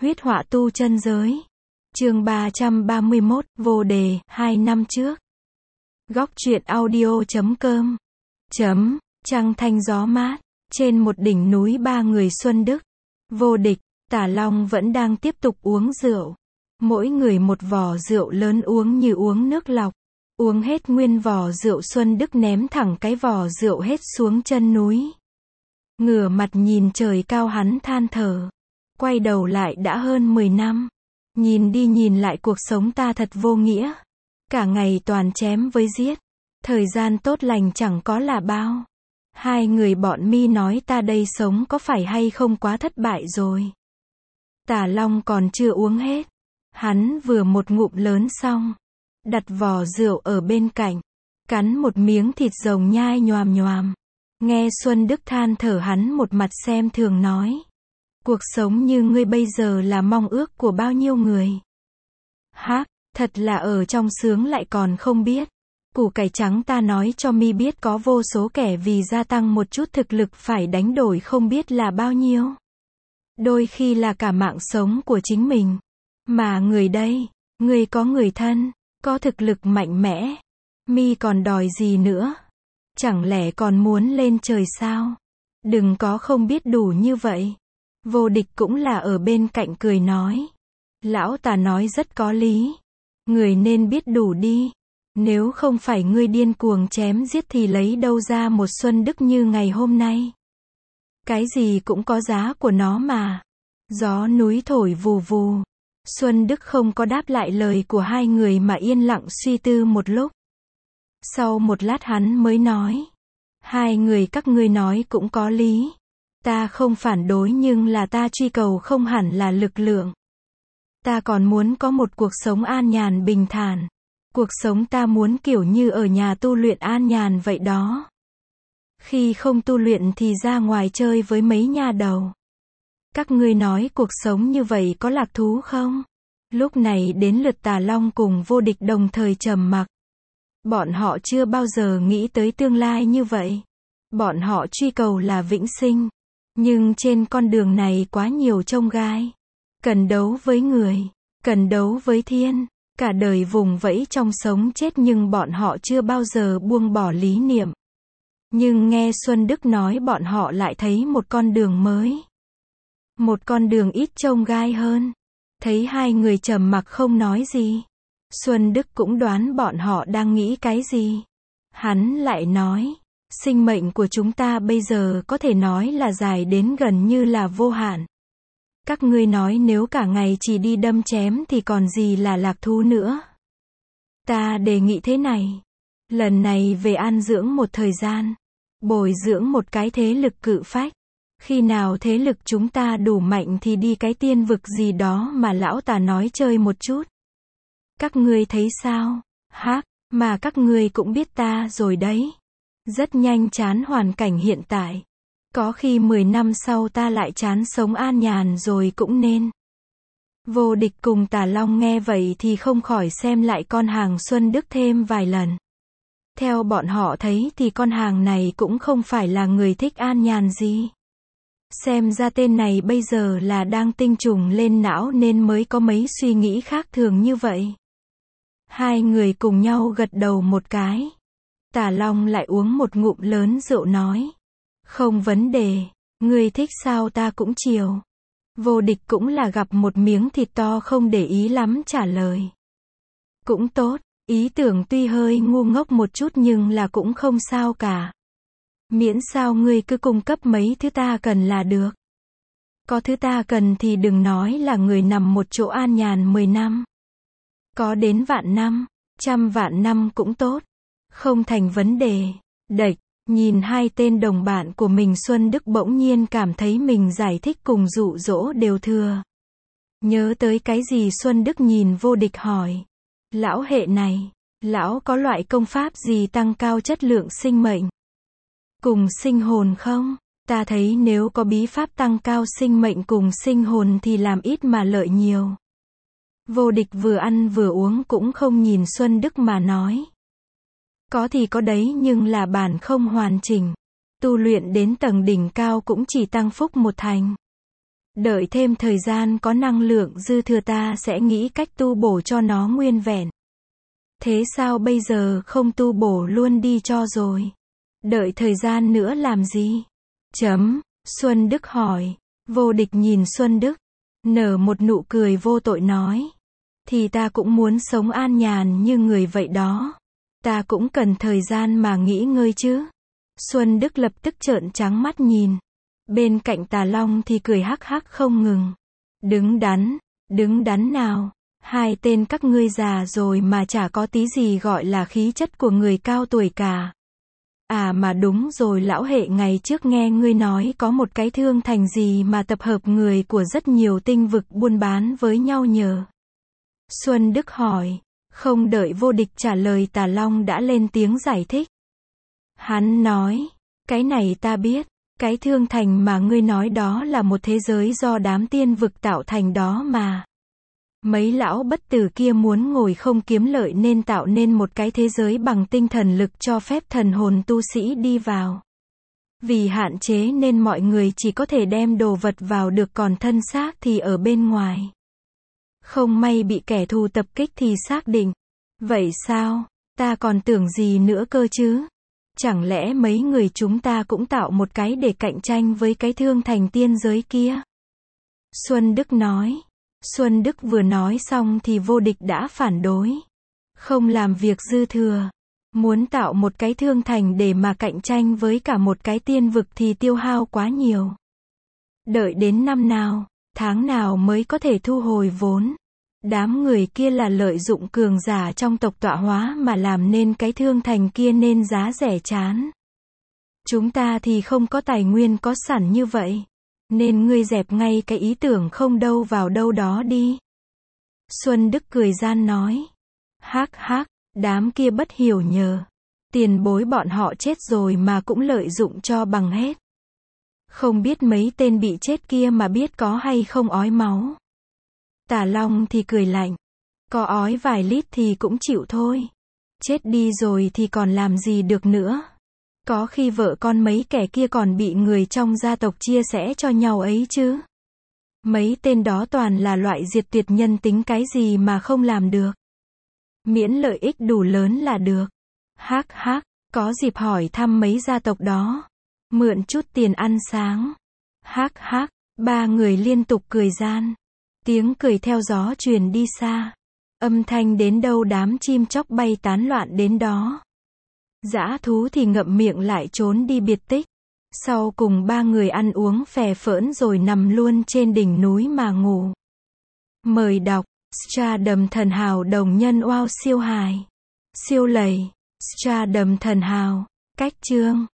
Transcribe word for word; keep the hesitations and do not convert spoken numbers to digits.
Huyết họa tu chân giới. Chương ba trăm ba mươi mốt, vô đề, hai năm trước. Góc truyện audio chấm com. Chấm, trăng thanh gió mát. Trên một đỉnh núi ba người Xuân Đức, Vô Địch, Tả Long vẫn đang tiếp tục uống rượu. Mỗi người một vò rượu lớn uống như uống nước lọc. Uống hết nguyên vò rượu, Xuân Đức ném thẳng cái vò rượu hết xuống chân núi. Ngửa mặt nhìn trời cao, hắn than thở. Quay đầu lại đã hơn mười năm. Nhìn đi nhìn lại cuộc sống ta thật vô nghĩa. Cả ngày toàn chém với giết. Thời gian tốt lành chẳng có là bao. Hai người bọn mi nói ta đây sống có phải hay không quá thất bại rồi. Tả Long còn chưa uống hết. Hắn vừa một ngụm lớn xong. Đặt vò rượu ở bên cạnh. Cắn một miếng thịt rồng nhai nhoàm nhoàm. Nghe Xuân Đức than thở, hắn một mặt xem thường nói. Cuộc sống như ngươi bây giờ là mong ước của bao nhiêu người. Hác, thật là ở trong sướng lại còn không biết. Củ cải trắng ta nói cho mi biết có vô số kẻ vì gia tăng một chút thực lực phải đánh đổi không biết là bao nhiêu. Đôi khi là cả mạng sống của chính mình. Mà người đây, người có người thân, có thực lực mạnh mẽ. Mi còn đòi gì nữa? Chẳng lẽ còn muốn lên trời sao? Đừng có không biết đủ như vậy. Vô Địch cũng là ở bên cạnh cười nói. Lão Tả nói rất có lý. Người nên biết đủ đi. Nếu không phải ngươi điên cuồng chém giết thì lấy đâu ra một Xuân Đức như ngày hôm nay. Cái gì cũng có giá của nó mà. Gió núi thổi vù vù. Xuân Đức không có đáp lại lời của hai người mà yên lặng suy tư một lúc. Sau một lát hắn mới nói. Hai người các ngươi nói cũng có lý. Ta không phản đối, nhưng là ta truy cầu không hẳn là lực lượng. Ta còn muốn có một cuộc sống an nhàn bình thản. Cuộc sống ta muốn kiểu như ở nhà tu luyện an nhàn vậy đó. Khi không tu luyện thì ra ngoài chơi với mấy nha đầu. Các ngươi nói cuộc sống như vậy có lạc thú không? Lúc này đến lượt Tả Long cùng Vô Địch đồng thời trầm mặc. Bọn họ chưa bao giờ nghĩ tới tương lai như vậy. Bọn họ truy cầu là vĩnh sinh. Nhưng trên con đường này quá nhiều chông gai. Cần đấu với người, cần đấu với thiên. Cả đời vùng vẫy trong sống chết nhưng bọn họ chưa bao giờ buông bỏ lý niệm. Nhưng nghe Xuân Đức nói bọn họ lại thấy một con đường mới. Một con đường ít chông gai hơn. Thấy hai người trầm mặc không nói gì. Xuân Đức cũng đoán bọn họ đang nghĩ cái gì. Hắn lại nói. Sinh mệnh của chúng ta bây giờ có thể nói là dài đến gần như là vô hạn. Các ngươi nói nếu cả ngày chỉ đi đâm chém thì còn gì là lạc thú nữa. Ta đề nghị thế này. Lần này về an dưỡng một thời gian. Bồi dưỡng một cái thế lực cự phách. Khi nào thế lực chúng ta đủ mạnh thì đi cái tiên vực gì đó mà lão Tả nói chơi một chút. Các ngươi thấy sao? Hác, mà các ngươi cũng biết ta rồi đấy. Rất nhanh chán hoàn cảnh hiện tại. Có khi mười năm sau ta lại chán sống an nhàn rồi cũng nên. Vô Địch cùng Tả Long nghe vậy thì không khỏi xem lại con hàng Xuân Đức thêm vài lần. Theo bọn họ thấy thì con hàng này cũng không phải là người thích an nhàn gì. Xem ra tên này bây giờ là đang tinh trùng lên não nên mới có mấy suy nghĩ khác thường như vậy. Hai người cùng nhau gật đầu một cái. Tả Long lại uống một ngụm lớn rượu nói. Không vấn đề, ngươi thích sao ta cũng chiều. Vô Địch cũng là gặp một miếng thịt to không để ý lắm trả lời. Cũng tốt, ý tưởng tuy hơi ngu ngốc một chút nhưng là cũng không sao cả. Miễn sao ngươi cứ cung cấp mấy thứ ta cần là được. Có thứ ta cần thì đừng nói là người nằm một chỗ an nhàn mười năm. Có đến vạn năm, trăm vạn năm cũng tốt. Không thành vấn đề. Địch, nhìn hai tên đồng bạn của mình, Xuân Đức bỗng nhiên cảm thấy mình giải thích cùng dụ dỗ đều thừa. Nhớ tới cái gì Xuân Đức nhìn Vô Địch hỏi. Lão hệ này, lão có loại công pháp gì tăng cao chất lượng sinh mệnh? Cùng sinh hồn không? Ta thấy nếu có bí pháp tăng cao sinh mệnh cùng sinh hồn thì làm ít mà lợi nhiều. Vô Địch vừa ăn vừa uống cũng không nhìn Xuân Đức mà nói. Có thì có đấy nhưng là bản không hoàn chỉnh. Tu luyện đến tầng đỉnh cao cũng chỉ tăng phúc một thành. Đợi thêm thời gian có năng lượng dư thừa ta sẽ nghĩ cách tu bổ cho nó nguyên vẹn. Thế sao bây giờ không tu bổ luôn đi cho rồi? Đợi thời gian nữa làm gì? Chấm. Xuân Đức hỏi. Vô Địch nhìn Xuân Đức, nở một nụ cười vô tội nói. Thì ta cũng muốn sống an nhàn như người vậy đó. Ta cũng cần thời gian mà nghỉ ngơi chứ. Xuân Đức lập tức trợn trắng mắt nhìn. Bên cạnh Tà Long thì cười hắc hắc không ngừng. Đứng đắn, đứng đắn nào. Hai tên các ngươi già rồi mà chả có tí gì gọi là khí chất của người cao tuổi cả. À mà đúng rồi, lão Hệ ngày trước nghe ngươi nói có một cái thương thành gì mà tập hợp người của rất nhiều tinh vực buôn bán với nhau nhờ. Xuân Đức hỏi. Không đợi Vô Địch trả lời Tà Long đã lên tiếng giải thích. Hắn nói. Cái này ta biết. Cái thương thành mà ngươi nói đó là một thế giới do đám tiên vực tạo thành đó mà. Mấy lão bất tử kia muốn ngồi không kiếm lợi nên tạo nên một cái thế giới bằng tinh thần lực cho phép thần hồn tu sĩ đi vào. Vì hạn chế nên mọi người chỉ có thể đem đồ vật vào được, còn thân xác thì ở bên ngoài. Không may bị kẻ thù tập kích thì xác định. Vậy sao? Ta còn tưởng gì nữa cơ chứ? Chẳng lẽ mấy người chúng ta cũng tạo một cái để cạnh tranh với cái thương thành tiên giới kia? Xuân Đức nói. Xuân Đức vừa nói xong thì Vô Địch đã phản đối. Không làm việc dư thừa. Muốn tạo một cái thương thành để mà cạnh tranh với cả một cái tiên vực thì tiêu hao quá nhiều. Đợi đến năm nào, tháng nào mới có thể thu hồi vốn. Đám người kia là lợi dụng cường giả trong tộc tọa hóa mà làm nên cái thương thành kia nên giá rẻ chán. Chúng ta thì không có tài nguyên có sẵn như vậy. Nên ngươi dẹp ngay cái ý tưởng không đâu vào đâu đó đi. Xuân Đức cười gian nói. Hắc hắc, đám kia bất hiểu nhờ. Tiền bối bọn họ chết rồi mà cũng lợi dụng cho bằng hết. Không biết mấy tên bị chết kia mà biết có hay không ói máu. Tà Long thì cười lạnh. Có ói vài lít thì cũng chịu thôi. Chết đi rồi thì còn làm gì được nữa. Có khi vợ con mấy kẻ kia còn bị người trong gia tộc chia sẻ cho nhau ấy chứ. Mấy tên đó toàn là loại diệt tuyệt nhân tính cái gì mà không làm được. Miễn lợi ích đủ lớn là được. Hắc hắc, có dịp hỏi thăm mấy gia tộc đó. Mượn chút tiền ăn sáng. Hắc hắc, ba người liên tục cười gian. Tiếng cười theo gió truyền đi xa. Âm thanh đến đâu đám chim chóc bay tán loạn đến đó. Dã thú thì ngậm miệng lại trốn đi biệt tích. Sau cùng ba người ăn uống phè phỡn rồi nằm luôn trên đỉnh núi mà ngủ. Mời đọc. Stardom thần hào đồng nhân wow siêu hài. Siêu lầy. Stardom thần hào. Cách chương.